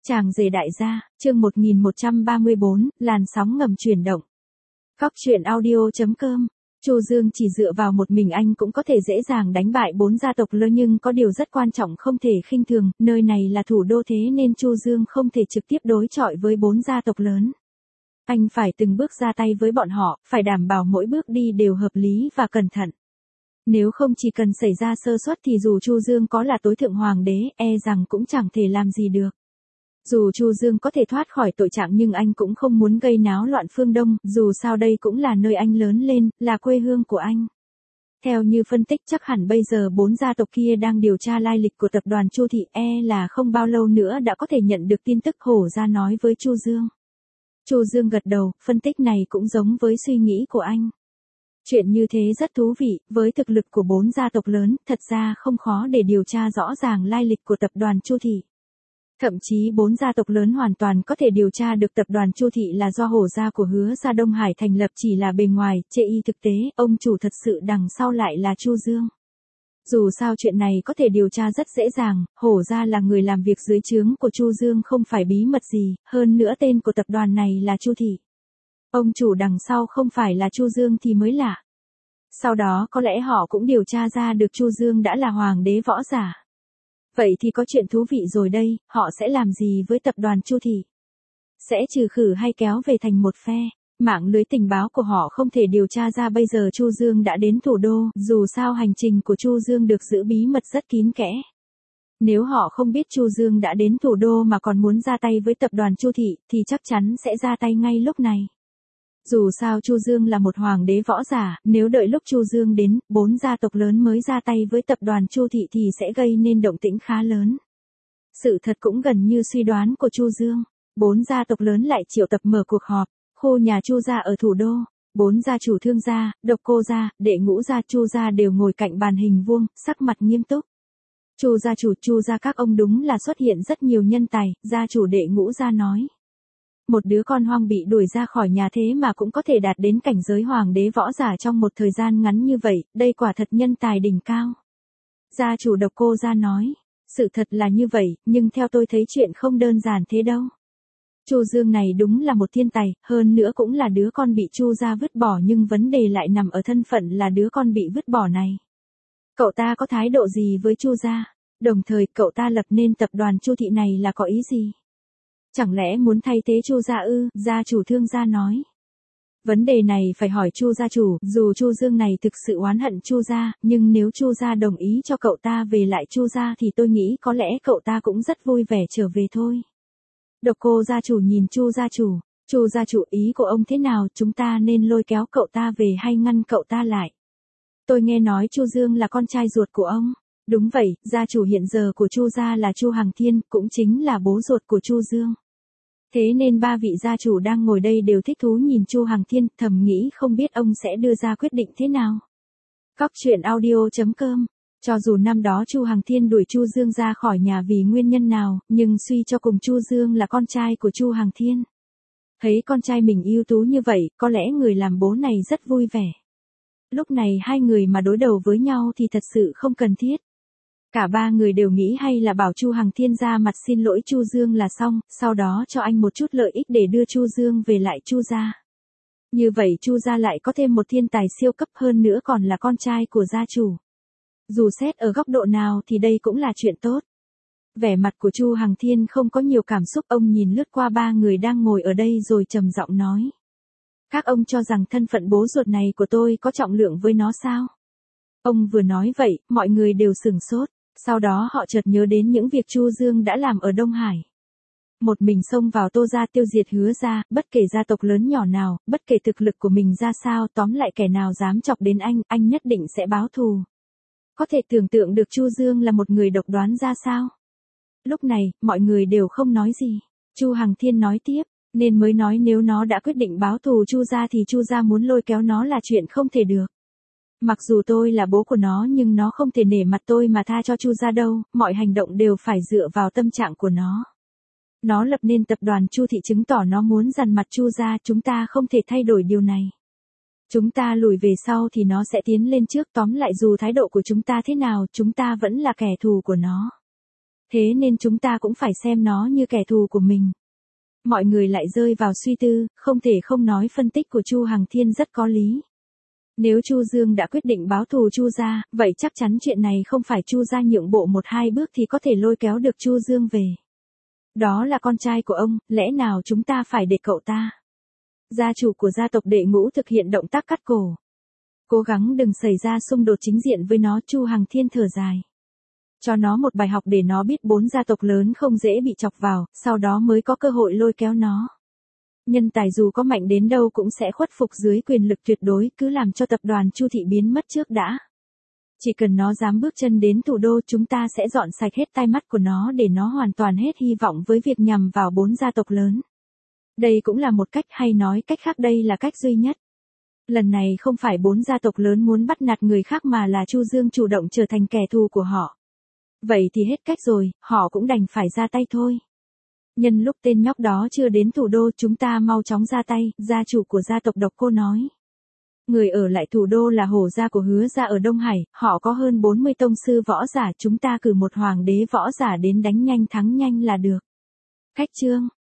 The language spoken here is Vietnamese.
Chàng rể đại gia, chương 1134, làn sóng ngầm chuyển động. Góc truyện audio.com. Chu Dương chỉ dựa vào một mình anh cũng có thể dễ dàng đánh bại 4 gia tộc lớn, nhưng có điều rất quan trọng không thể khinh thường, nơi này là thủ đô, thế nên Chu Dương không thể trực tiếp đối chọi với 4 gia tộc lớn. Anh phải từng bước ra tay với bọn họ, phải đảm bảo mỗi bước đi đều hợp lý và cẩn thận. Nếu không chỉ cần xảy ra sơ suất thì dù Chu Dương có là tối thượng hoàng đế, e rằng cũng chẳng thể làm gì được. Dù Chu Dương có thể thoát khỏi tội trạng nhưng anh cũng không muốn gây náo loạn phương Đông, dù sao đây cũng là nơi anh lớn lên, là quê hương của anh. Theo như phân tích chắc hẳn bây giờ 4 gia tộc kia đang điều tra lai lịch của tập đoàn Chu Thị, là không bao lâu nữa đã có thể nhận được tin tức, Hổ ra nói với Chu Dương. Chu Dương gật đầu, phân tích này cũng giống với suy nghĩ của anh. Chuyện như thế rất thú vị, với thực lực của 4 gia tộc lớn, thật ra không khó để điều tra rõ ràng lai lịch của tập đoàn Chu Thị. Thậm chí 4 gia tộc lớn hoàn toàn có thể điều tra được tập đoàn Chu Thị là do Hổ gia của Hứa gia Đông Hải thành lập, chỉ là bề ngoài, chê y thực tế, ông chủ thật sự đằng sau lại là Chu Dương. Dù sao chuyện này có thể điều tra rất dễ dàng, Hổ gia là người làm việc dưới trướng của Chu Dương không phải bí mật gì, hơn nữa tên của tập đoàn này là Chu Thị. Ông chủ đằng sau không phải là Chu Dương thì mới lạ. Sau đó có lẽ họ cũng điều tra ra được Chu Dương đã là hoàng đế võ giả. Vậy thì có chuyện thú vị rồi đây, họ sẽ làm gì với tập đoàn Chu Thị? Sẽ trừ khử hay kéo về thành một phe? Mạng lưới tình báo của họ không thể điều tra ra bây giờ Chu Dương đã đến thủ đô, dù sao hành trình của Chu Dương được giữ bí mật rất kín kẽ. Nếu họ không biết Chu Dương đã đến thủ đô mà còn muốn ra tay với tập đoàn Chu Thị, thì chắc chắn sẽ ra tay ngay lúc này. Dù sao Chu Dương là một hoàng đế võ giả, nếu đợi lúc Chu Dương đến, 4 gia tộc lớn mới ra tay với tập đoàn Chu Thị thì sẽ gây nên động tĩnh khá lớn. Sự thật cũng gần như suy đoán của Chu Dương. 4 gia tộc lớn lại triệu tập mở cuộc họp, khu nhà Chu gia ở thủ đô. 4 gia chủ Thương gia, Độc Cô gia, Đệ Ngũ gia, Chu gia đều ngồi cạnh bàn hình vuông, sắc mặt nghiêm túc. Chu gia chủ, Chu gia các ông đúng là xuất hiện rất nhiều nhân tài, gia chủ Đệ Ngũ gia nói. Một đứa con hoang bị đuổi ra khỏi nhà thế mà cũng có thể đạt đến cảnh giới hoàng đế võ giả trong một thời gian ngắn như vậy, đây quả thật nhân tài đỉnh cao. Gia chủ Độc Cô gia nói, sự thật là như vậy, nhưng theo tôi thấy chuyện không đơn giản thế đâu. Chu Dương này đúng là một thiên tài, hơn nữa cũng là đứa con bị Chu gia vứt bỏ, nhưng vấn đề lại nằm ở thân phận là đứa con bị vứt bỏ này. Cậu ta có thái độ gì với Chu gia? Đồng thời cậu ta lập nên tập đoàn Chu Thị này là có ý gì? Chẳng lẽ muốn thay thế Chu gia ư? Gia chủ Thương gia nói. Vấn đề này phải hỏi Chu gia chủ, dù Chu Dương này thực sự oán hận Chu gia, nhưng nếu Chu gia đồng ý cho cậu ta về lại Chu gia thì tôi nghĩ có lẽ cậu ta cũng rất vui vẻ trở về thôi. Độc Cô gia chủ nhìn Chu gia chủ ý của ông thế nào, chúng ta nên lôi kéo cậu ta về hay ngăn cậu ta lại? Tôi nghe nói Chu Dương là con trai ruột của ông. Đúng vậy, gia chủ hiện giờ của Chu gia là Chu Hằng Thiên, cũng chính là bố ruột của Chu Dương. Thế nên 3 vị gia chủ đang ngồi đây đều thích thú nhìn Chu Hằng Thiên, thầm nghĩ không biết ông sẽ đưa ra quyết định thế nào. Góc truyện audio.com. Cho dù năm đó Chu Hằng Thiên đuổi Chu Dương ra khỏi nhà vì nguyên nhân nào, nhưng suy cho cùng Chu Dương là con trai của Chu Hằng Thiên. Thấy con trai mình ưu tú như vậy, có lẽ người làm bố này rất vui vẻ. Lúc này hai người mà đối đầu với nhau thì thật sự không cần thiết. Cả 3 người đều nghĩ hay là bảo Chu Hằng Thiên ra mặt xin lỗi Chu Dương là xong, sau đó cho anh một chút lợi ích để đưa Chu Dương về lại Chu gia. Như vậy Chu gia lại có thêm một thiên tài siêu cấp, hơn nữa còn là con trai của gia chủ. Dù xét ở góc độ nào thì đây cũng là chuyện tốt. Vẻ mặt của Chu Hằng Thiên không có nhiều cảm xúc, ông nhìn lướt qua 3 người đang ngồi ở đây rồi trầm giọng nói. Các ông cho rằng thân phận bố ruột này của tôi có trọng lượng với nó sao? Ông vừa nói vậy, mọi người đều sửng sốt. Sau đó họ chợt nhớ đến những việc Chu Dương đã làm ở Đông Hải. Một mình xông vào Tô gia tiêu diệt Hứa gia, bất kể gia tộc lớn nhỏ nào, bất kể thực lực của mình ra sao, tóm lại kẻ nào dám chọc đến anh nhất định sẽ báo thù. Có thể tưởng tượng được Chu Dương là một người độc đoán ra sao? Lúc này, mọi người đều không nói gì. Chu Hằng Thiên nói tiếp, nên mới nói nếu nó đã quyết định báo thù Chu gia thì Chu gia muốn lôi kéo nó là chuyện không thể được. Mặc dù tôi là bố của nó nhưng nó không thể nể mặt tôi mà tha cho Chu gia đâu, mọi hành động đều phải dựa vào tâm trạng của nó. Nó lập nên tập đoàn Chu Thị chứng tỏ nó muốn dằn mặt Chu gia, chúng ta không thể thay đổi điều này. Chúng ta lùi về sau thì nó sẽ tiến lên trước, tóm lại dù thái độ của chúng ta thế nào, chúng ta vẫn là kẻ thù của nó. Thế nên chúng ta cũng phải xem nó như kẻ thù của mình. Mọi người lại rơi vào suy tư, không thể không nói phân tích của Chu Hằng Thiên rất có lý. Nếu Chu Dương đã quyết định báo thù Chu gia, vậy chắc chắn chuyện này không phải Chu gia nhượng bộ một hai bước thì có thể lôi kéo được Chu Dương về. Đó là con trai của ông, lẽ nào chúng ta phải để cậu ta? Gia chủ của gia tộc Đệ Ngũ thực hiện động tác cắt cổ. Cố gắng đừng xảy ra xung đột chính diện với nó, Chu Hằng Thiên thở dài. Cho nó một bài học để nó biết 4 gia tộc lớn không dễ bị chọc vào, sau đó mới có cơ hội lôi kéo nó. Nhân tài dù có mạnh đến đâu cũng sẽ khuất phục dưới quyền lực tuyệt đối, cứ làm cho tập đoàn Chu thị biến mất trước đã. Chỉ cần nó dám bước chân đến thủ đô, chúng ta sẽ dọn sạch hết tai mắt của nó để nó hoàn toàn hết hy vọng với việc nhằm vào 4 gia tộc lớn. Đây cũng là một cách, hay nói cách khác đây là cách duy nhất. Lần này không phải 4 gia tộc lớn muốn bắt nạt người khác mà là Chu Dương chủ động trở thành kẻ thù của họ. Vậy thì hết cách rồi, họ cũng đành phải ra tay thôi. Nhân lúc tên nhóc đó chưa đến thủ đô, chúng ta mau chóng ra tay, gia chủ của gia tộc Độc Cô nói. Người ở lại thủ đô là Hổ gia của Hứa gia ở Đông Hải, họ có hơn 40 tông sư võ giả, chúng ta cử một hoàng đế võ giả đến đánh nhanh thắng nhanh là được. Khách chương